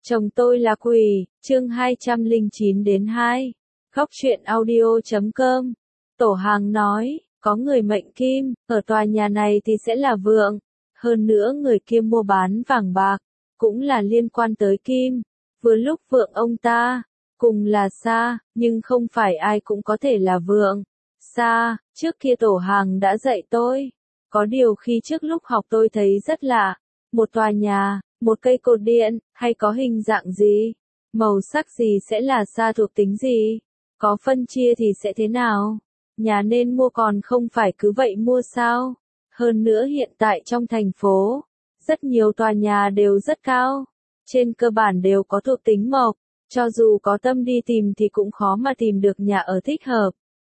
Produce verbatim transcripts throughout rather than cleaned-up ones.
Chồng tôi là quỷ, chương hai trăm lẻ chín đến hai. Khóc chuyện audio chấm com. Tổ hàng nói, có người mệnh kim, ở tòa nhà này thì sẽ là vượng. Hơn nữa người kia mua bán vàng bạc, cũng là liên quan tới kim. Vừa lúc vượng ông ta, cùng là Sa, nhưng không phải ai cũng có thể là vượng. Sa, trước kia tổ hàng đã dạy tôi. Có điều khi trước lúc học tôi thấy rất lạ. Một tòa nhà, một cây cột điện, hay có hình dạng gì? Màu sắc gì sẽ là Sa thuộc tính gì? Có phân chia thì sẽ thế nào? Nhà nên mua còn không phải cứ vậy mua sao? Hơn nữa hiện tại trong thành phố, rất nhiều tòa nhà đều rất cao. Trên cơ bản đều có thuộc tính mộc, cho dù có tâm đi tìm thì cũng khó mà tìm được nhà ở thích hợp.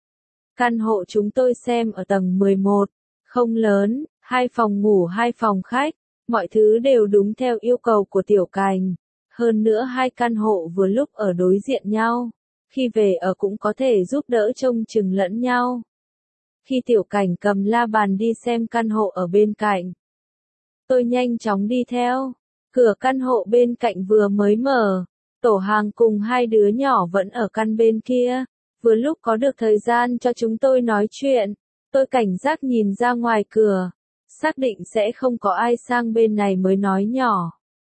Căn hộ chúng tôi xem ở tầng mười một, không lớn, hai phòng ngủ hai phòng khách, mọi thứ đều đúng theo yêu cầu của Tiểu Cành. Hơn nữa hai căn hộ vừa lúc ở đối diện nhau, khi về ở cũng có thể giúp đỡ trông chừng lẫn nhau. Khi Tiểu Cảnh cầm la bàn đi xem căn hộ ở bên cạnh, tôi nhanh chóng đi theo. Cửa căn hộ bên cạnh vừa mới mở, tổ hàng cùng hai đứa nhỏ vẫn ở căn bên kia. Vừa lúc có được thời gian cho chúng tôi nói chuyện, tôi cảnh giác nhìn ra ngoài cửa, xác định sẽ không có ai sang bên này mới nói nhỏ.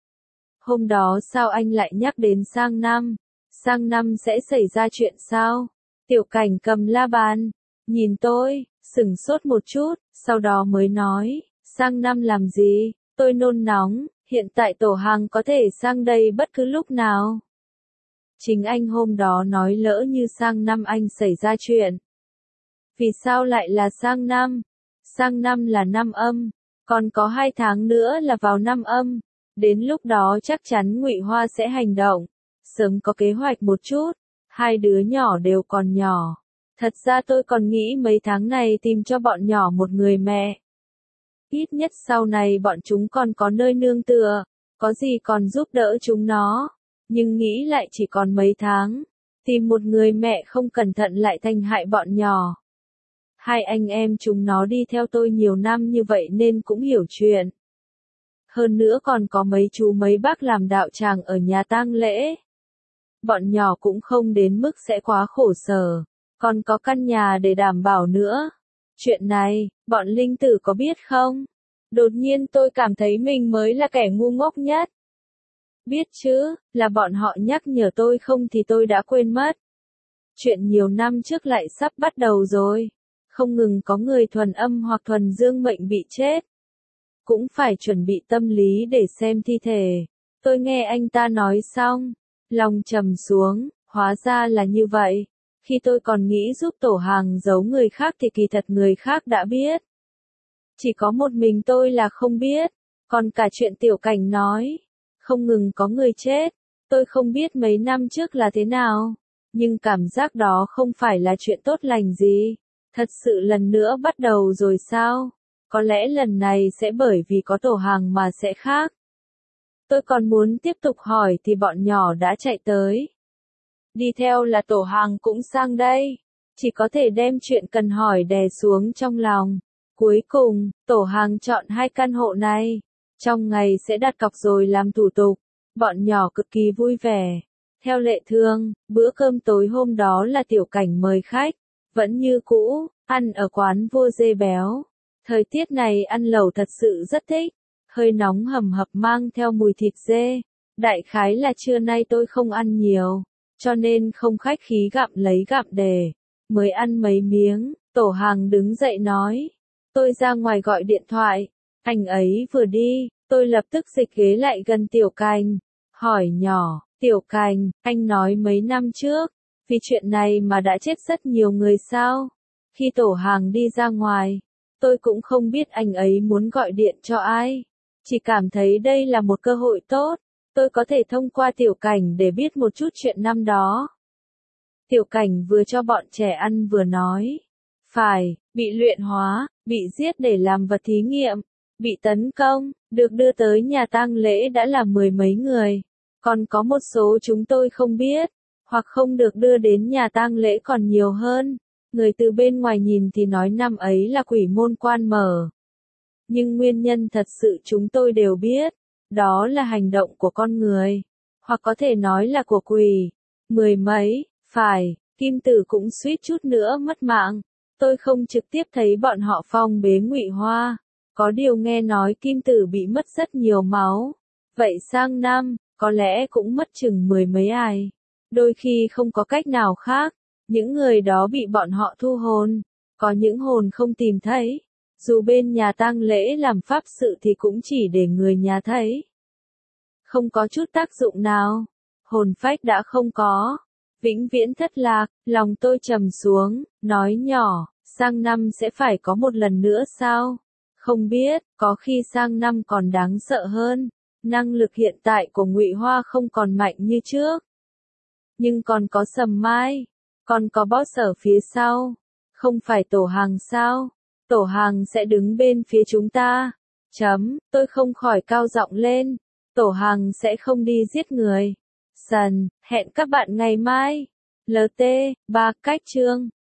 Hôm đó sao anh lại nhắc đến sang năm? Sang năm sẽ xảy ra chuyện sao? Tiểu Cảnh cầm la bàn, nhìn tôi, sửng sốt một chút, sau đó mới nói, sang năm làm gì? Tôi nôn nóng, hiện tại tổ hàng có thể sang đây bất cứ lúc nào. Chính anh hôm đó nói lỡ như sang năm anh xảy ra chuyện. Vì sao lại là sang năm? Sang năm là năm âm, còn có hai tháng nữa là vào năm âm. Đến lúc đó chắc chắn Ngụy Hoa sẽ hành động, sớm có kế hoạch một chút. Hai đứa nhỏ đều còn nhỏ. Thật ra tôi còn nghĩ mấy tháng này tìm cho bọn nhỏ một người mẹ. Ít nhất sau này bọn chúng còn có nơi nương tựa, có gì còn giúp đỡ chúng nó. Nhưng nghĩ lại chỉ còn mấy tháng, tìm một người mẹ không cẩn thận lại thành hại bọn nhỏ. Hai anh em chúng nó đi theo tôi nhiều năm như vậy nên cũng hiểu chuyện. Hơn nữa còn có mấy chú mấy bác làm đạo tràng ở nhà tang lễ. Bọn nhỏ cũng không đến mức sẽ quá khổ sở, còn có căn nhà để đảm bảo nữa. Chuyện này, bọn linh tử có biết không? Đột nhiên tôi cảm thấy mình mới là kẻ ngu ngốc nhất. Biết chứ, là bọn họ nhắc nhở tôi không thì tôi đã quên mất. Chuyện nhiều năm trước lại sắp bắt đầu rồi. Không ngừng có người thuần âm hoặc thuần dương mệnh bị chết. Cũng phải chuẩn bị tâm lý để xem thi thể. Tôi nghe anh ta nói xong, lòng trầm xuống, hóa ra là như vậy. Khi tôi còn nghĩ giúp tổ hàng giấu người khác thì kỳ thật người khác đã biết. Chỉ có một mình tôi là không biết, còn cả chuyện Tiểu Cảnh nói. Không ngừng có người chết, tôi không biết mấy năm trước là thế nào, nhưng cảm giác đó không phải là chuyện tốt lành gì. Thật sự lần nữa bắt đầu rồi sao? Có lẽ lần này sẽ bởi vì có tổ hàng mà sẽ khác. Tôi còn muốn tiếp tục hỏi thì bọn nhỏ đã chạy tới. Đi theo là tổ hàng cũng sang đây. Chỉ có thể đem chuyện cần hỏi đè xuống trong lòng. Cuối cùng, tổ hàng chọn hai căn hộ này. Trong ngày sẽ đặt cọc rồi làm thủ tục. Bọn nhỏ cực kỳ vui vẻ. Theo lệ thường, bữa cơm tối hôm đó là Tiểu Cảnh mời khách. Vẫn như cũ, ăn ở quán Vua Dê Béo. Thời tiết này ăn lẩu thật sự rất thích. Hơi nóng hầm hập mang theo mùi thịt dê. Đại khái là trưa nay tôi không ăn nhiều, cho nên không khách khí gặm lấy gặm để. Mới ăn mấy miếng, tổ hàng đứng dậy nói. Tôi ra ngoài gọi điện thoại. Anh ấy vừa đi, tôi lập tức dịch ghế lại gần Tiểu Cành. Hỏi nhỏ, Tiểu Cành, anh nói mấy năm trước, vì chuyện này mà đã chết rất nhiều người sao? Khi tổ hàng đi ra ngoài, tôi cũng không biết anh ấy muốn gọi điện cho ai. Chỉ cảm thấy đây là một cơ hội tốt. Tôi có thể thông qua Tiểu Cảnh để biết một chút chuyện năm đó. Tiểu Cảnh vừa cho bọn trẻ ăn vừa nói. Phải, bị luyện hóa, bị giết để làm vật thí nghiệm, bị tấn công, được đưa tới nhà tang lễ đã là mười mấy người. Còn có một số chúng tôi không biết, hoặc không được đưa đến nhà tang lễ còn nhiều hơn. Người từ bên ngoài nhìn thì nói năm ấy là quỷ môn quan mở. Nhưng nguyên nhân thật sự chúng tôi đều biết, đó là hành động của con người. hoặc có thể nói là của quỷ. Mười mấy, phải, Kim Tử cũng suýt chút nữa mất mạng. Tôi không trực tiếp thấy bọn họ phong bế Ngụy Hoa, có điều nghe nói Kim Tử bị mất rất nhiều máu. Vậy sang năm, có lẽ cũng mất chừng mười mấy ai. Đôi khi không có cách nào khác, những người đó bị bọn họ thu hồn, có những hồn không tìm thấy. Dù bên nhà tang lễ làm pháp sự thì cũng chỉ để người nhà thấy. Không có chút tác dụng nào. Hồn phách đã không có. Vĩnh viễn thất lạc, lòng tôi trầm xuống, nói nhỏ, sang năm sẽ phải có một lần nữa sao? Không biết, có khi sang năm còn đáng sợ hơn. Năng lực hiện tại của Ngụy Hoa không còn mạnh như trước. Nhưng còn có Sầm Mai, còn có boss ở phía sau. Không phải Tổ Hàng sao? Tổ Hàng sẽ đứng bên phía chúng ta. Chấm, tôi không khỏi cao giọng lên. Tổ Hàng sẽ không đi giết người. Sần, hẹn các bạn ngày mai. lờ tê, ba cách chương.